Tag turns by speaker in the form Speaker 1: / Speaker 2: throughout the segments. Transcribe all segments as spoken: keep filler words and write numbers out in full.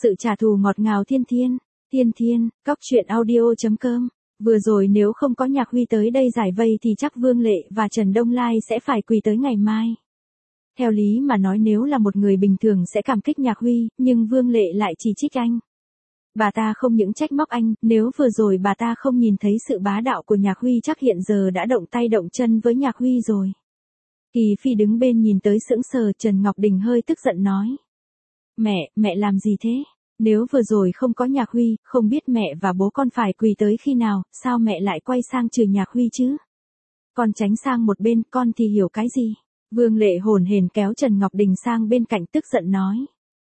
Speaker 1: Sự trả thù ngọt ngào thiên thiên, thiên thiên, cóc truyện audio.com. Vừa rồi nếu không có Nhạc Huy tới đây giải vây thì chắc Vương Lệ và Trần Đông Lai sẽ phải quỳ tới ngày mai. Theo lý mà nói nếu là một người bình thường sẽ cảm kích Nhạc Huy, nhưng Vương Lệ lại chỉ trích anh. Bà ta không những trách móc anh, nếu vừa rồi bà ta không nhìn thấy sự bá đạo của Nhạc Huy chắc hiện giờ đã động tay động chân với Nhạc Huy rồi. Kỳ Phi đứng bên nhìn tới sững sờ, Trần Ngọc Đình hơi tức giận nói. Mẹ, mẹ làm gì thế? Nếu vừa rồi không có Nhạc Huy, không biết mẹ và bố con phải quỳ tới khi nào, sao mẹ lại quay sang chửi Nhạc Huy chứ? Con tránh sang một bên, con thì hiểu cái gì? Vương Lệ hồn hển kéo Trần Ngọc Đình sang bên cạnh tức giận nói.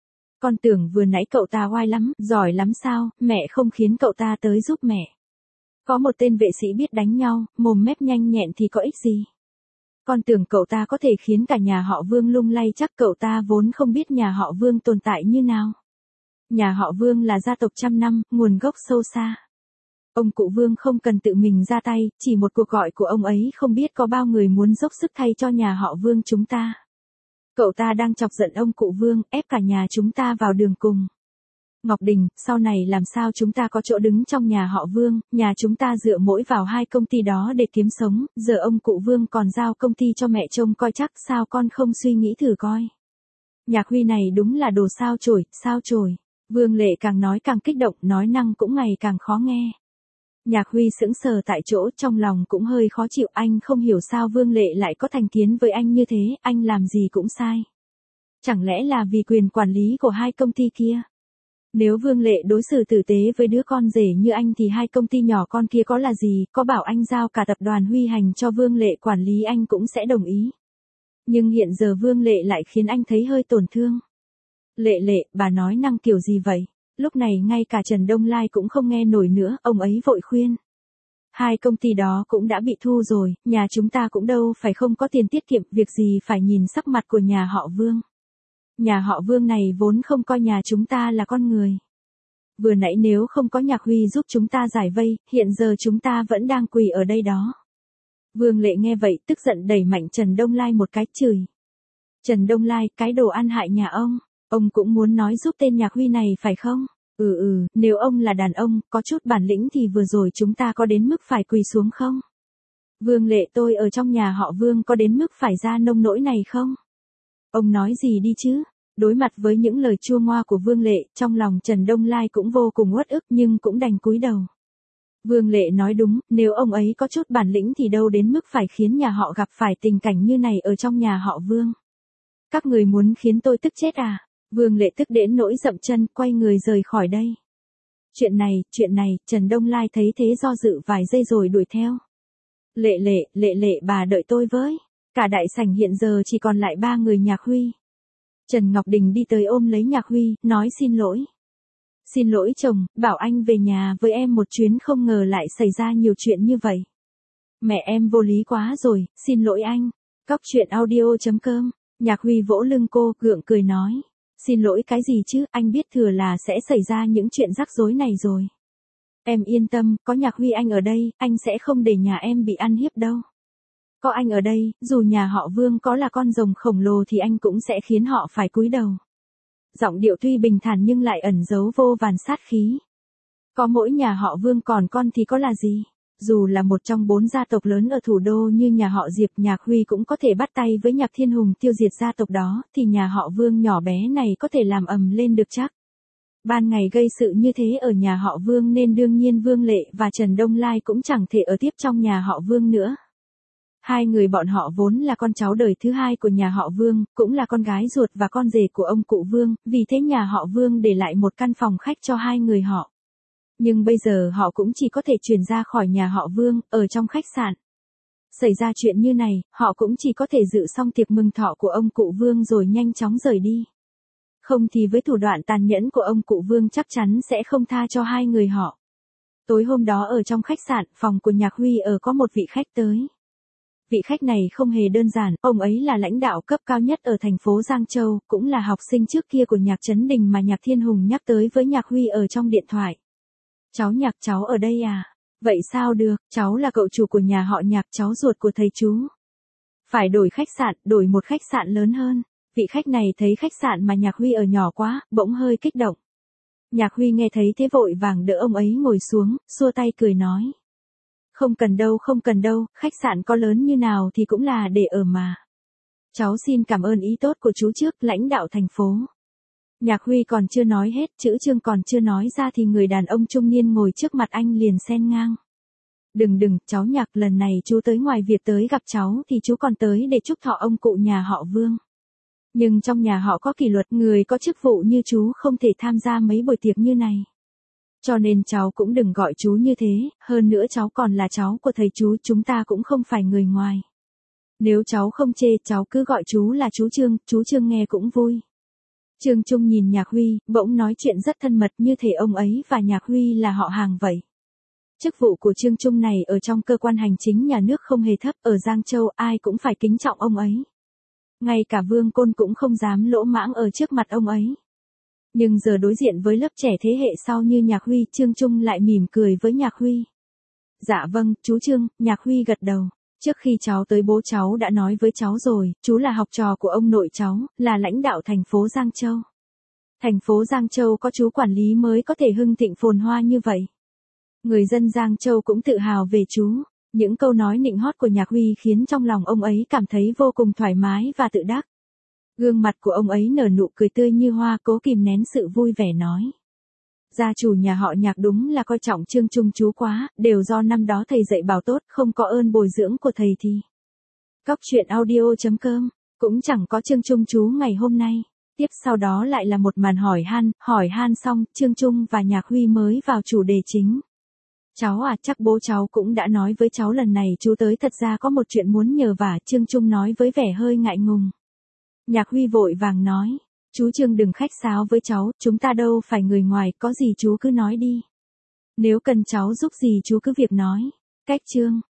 Speaker 1: Con tưởng vừa nãy cậu ta oai lắm, giỏi lắm sao, mẹ không khiến cậu ta tới giúp mẹ. Có một tên vệ sĩ biết đánh nhau, mồm mép nhanh nhẹn thì có ích gì. Con tưởng cậu ta có thể khiến cả nhà họ Vương lung lay, chắc cậu ta vốn không biết nhà họ Vương tồn tại như nào. Nhà họ Vương là gia tộc trăm năm, nguồn gốc sâu xa. Ông cụ Vương không cần tự mình ra tay, chỉ một cuộc gọi của ông ấy không biết có bao người muốn dốc sức thay cho nhà họ Vương chúng ta. Cậu ta đang chọc giận ông cụ Vương, ép cả nhà chúng ta vào đường cùng. Ngọc Đình, sau này làm sao chúng ta có chỗ đứng trong nhà họ Vương, nhà chúng ta dựa mỗi vào hai công ty đó để kiếm sống, giờ ông cụ Vương còn giao công ty cho mẹ trông coi chắc, sao con không suy nghĩ thử coi. Nhạc Huy này đúng là đồ sao chổi, sao chổi. Vương Lệ càng nói càng kích động, nói năng cũng ngày càng khó nghe. Nhạc Huy sững sờ tại chỗ, trong lòng cũng hơi khó chịu, anh không hiểu sao Vương Lệ lại có thành kiến với anh như thế, anh làm gì cũng sai. Chẳng lẽ là vì quyền quản lý của hai công ty kia? Nếu Vương Lệ đối xử tử tế với đứa con rể như anh thì hai công ty nhỏ con kia có là gì, có bảo anh giao cả tập đoàn Huy Hành cho Vương Lệ quản lý anh cũng sẽ đồng ý. Nhưng hiện giờ Vương Lệ lại khiến anh thấy hơi tổn thương. Lệ Lệ, bà nói năng kiểu gì vậy? Lúc này ngay cả Trần Đông Lai cũng không nghe nổi nữa, ông ấy vội khuyên. Hai công ty đó cũng đã bị thu rồi, nhà chúng ta cũng đâu phải không có tiền tiết kiệm, việc gì phải nhìn sắc mặt của nhà họ Vương. Nhà họ Vương này vốn không coi nhà chúng ta là con người. Vừa nãy nếu không có Nhạc Huy giúp chúng ta giải vây, hiện giờ chúng ta vẫn đang quỳ ở đây đó. Vương Lệ nghe vậy tức giận đẩy mạnh Trần Đông Lai một cái chửi. Trần Đông Lai, cái đồ ăn hại nhà ông, ông cũng muốn nói giúp tên Nhạc Huy này phải không? Ừ ừ, nếu ông là đàn ông, có chút bản lĩnh thì vừa rồi chúng ta có đến mức phải quỳ xuống không? Vương Lệ, tôi ở trong nhà họ Vương có đến mức phải ra nông nỗi này không? Ông nói gì đi chứ? Đối mặt với những lời chua ngoa của Vương Lệ, trong lòng Trần Đông Lai cũng vô cùng uất ức nhưng cũng đành cúi đầu. Vương Lệ nói đúng, nếu ông ấy có chút bản lĩnh thì đâu đến mức phải khiến nhà họ gặp phải tình cảnh như này ở trong nhà họ Vương. Các người muốn khiến tôi tức chết à? Vương Lệ tức đến nỗi dậm chân, quay người rời khỏi đây. Chuyện này, chuyện này, Trần Đông Lai thấy thế do dự vài giây rồi đuổi theo. Lệ Lệ, Lệ Lệ bà đợi tôi với. Cả đại sảnh hiện giờ chỉ còn lại ba người Nhạc Huy. Trần Ngọc Đình đi tới ôm lấy Nhạc Huy, nói xin lỗi. Xin lỗi chồng, bảo anh về nhà với em một chuyến, không ngờ lại xảy ra nhiều chuyện như vậy. Mẹ em vô lý quá rồi, xin lỗi anh. Cóc truyện audio.com. Nhạc Huy vỗ lưng cô, gượng cười nói. Xin lỗi cái gì chứ, anh biết thừa là sẽ xảy ra những chuyện rắc rối này rồi. Em yên tâm, có Nhạc Huy anh ở đây, anh sẽ không để nhà em bị ăn hiếp đâu. Có anh ở đây, dù nhà họ Vương có là con rồng khổng lồ thì anh cũng sẽ khiến họ phải cúi đầu. Giọng điệu tuy bình thản nhưng lại ẩn giấu vô vàn sát khí. Có mỗi nhà họ Vương còn con thì có là gì? Dù là một trong bốn gia tộc lớn ở thủ đô như nhà họ Diệp, Nhạc Huy cũng có thể bắt tay với Nhạc Thiên Hùng tiêu diệt gia tộc đó, thì nhà họ Vương nhỏ bé này có thể làm ầm lên được chắc. Ban ngày gây sự như thế ở nhà họ Vương nên đương nhiên Vương Lệ và Trần Đông Lai cũng chẳng thể ở tiếp trong nhà họ Vương nữa. Hai người bọn họ vốn là con cháu đời thứ hai của nhà họ Vương, cũng là con gái ruột và con rể của ông cụ Vương, vì thế nhà họ Vương để lại một căn phòng khách cho hai người họ. Nhưng bây giờ họ cũng chỉ có thể chuyển ra khỏi nhà họ Vương, ở trong khách sạn. Xảy ra chuyện như này, họ cũng chỉ có thể dự xong tiệc mừng thọ của ông cụ Vương rồi nhanh chóng rời đi. Không thì với thủ đoạn tàn nhẫn của ông cụ Vương chắc chắn sẽ không tha cho hai người họ. Tối hôm đó ở trong khách sạn, phòng của Nhạc Huy ở có một vị khách tới. Vị khách này không hề đơn giản, ông ấy là lãnh đạo cấp cao nhất ở thành phố Giang Châu, cũng là học sinh trước kia của Nhạc Trấn Đình mà Nhạc Thiên Hùng nhắc tới với Nhạc Huy ở trong điện thoại. Cháu Nhạc, cháu ở đây à? Vậy sao được, cháu là cậu chủ của nhà họ Nhạc, cháu ruột của thầy chú. Phải đổi khách sạn, đổi một khách sạn lớn hơn. Vị khách này thấy khách sạn mà Nhạc Huy ở nhỏ quá, bỗng hơi kích động. Nhạc Huy nghe thấy thế vội vàng đỡ ông ấy ngồi xuống, xua tay cười nói. Không cần đâu không cần đâu, khách sạn có lớn như nào thì cũng là để ở mà. Cháu xin cảm ơn ý tốt của chú trước, lãnh đạo thành phố. Nhạc Huy còn chưa nói hết, chữ Trương còn chưa nói ra thì người đàn ông trung niên ngồi trước mặt anh liền xen ngang. Đừng đừng, cháu Nhạc, lần này chú tới ngoài việc tới gặp cháu thì chú còn tới để chúc thọ ông cụ nhà họ Vương. Nhưng trong nhà họ có kỷ luật, người có chức vụ như chú không thể tham gia mấy buổi tiệc như này. Cho nên cháu cũng đừng gọi chú như thế, hơn nữa cháu còn là cháu của thầy chú, chúng ta cũng không phải người ngoài. Nếu cháu không chê, cháu cứ gọi chú là chú Trương, chú Trương nghe cũng vui. Trương Trung nhìn Nhạc Huy, bỗng nói chuyện rất thân mật như thể ông ấy và Nhạc Huy là họ hàng vậy. Chức vụ của Trương Trung này ở trong cơ quan hành chính nhà nước không hề thấp, ở Giang Châu ai cũng phải kính trọng ông ấy. Ngay cả Vương Côn cũng không dám lỗ mãng ở trước mặt ông ấy. Nhưng giờ đối diện với lớp trẻ thế hệ sau như Nhạc Huy, Trương Trung lại mỉm cười với Nhạc Huy. Dạ vâng, chú Trương, Nhạc Huy gật đầu. Trước khi cháu tới bố cháu đã nói với cháu rồi, chú là học trò của ông nội cháu, là lãnh đạo thành phố Giang Châu. Thành phố Giang Châu có chú quản lý mới có thể hưng thịnh phồn hoa như vậy. Người dân Giang Châu cũng tự hào về chú. Những câu nói nịnh hót của Nhạc Huy khiến trong lòng ông ấy cảm thấy vô cùng thoải mái và tự đắc. Gương mặt của ông ấy nở nụ cười tươi như hoa, cố kìm nén sự vui vẻ nói. Gia chủ nhà họ Nhạc đúng là coi trọng Trương Trung chú quá, đều do năm đó thầy dạy bảo tốt, không có ơn bồi dưỡng của thầy thì. Cóc truyện audio chấm com, cũng chẳng có Trương Trung chú ngày hôm nay. Tiếp sau đó lại là một màn hỏi han, hỏi han xong, Trương Trung và Nhạc Huy mới vào chủ đề chính. Cháu à, chắc bố cháu cũng đã nói với cháu lần này chú tới thật ra có một chuyện muốn nhờ vả, Trương Trung nói với vẻ hơi ngại ngùng. Nhạc Huy vội vàng nói, chú Trương đừng khách sáo với cháu, chúng ta đâu phải người ngoài, có gì chú cứ nói đi. Nếu cần cháu giúp gì chú cứ việc nói. Cách Trương,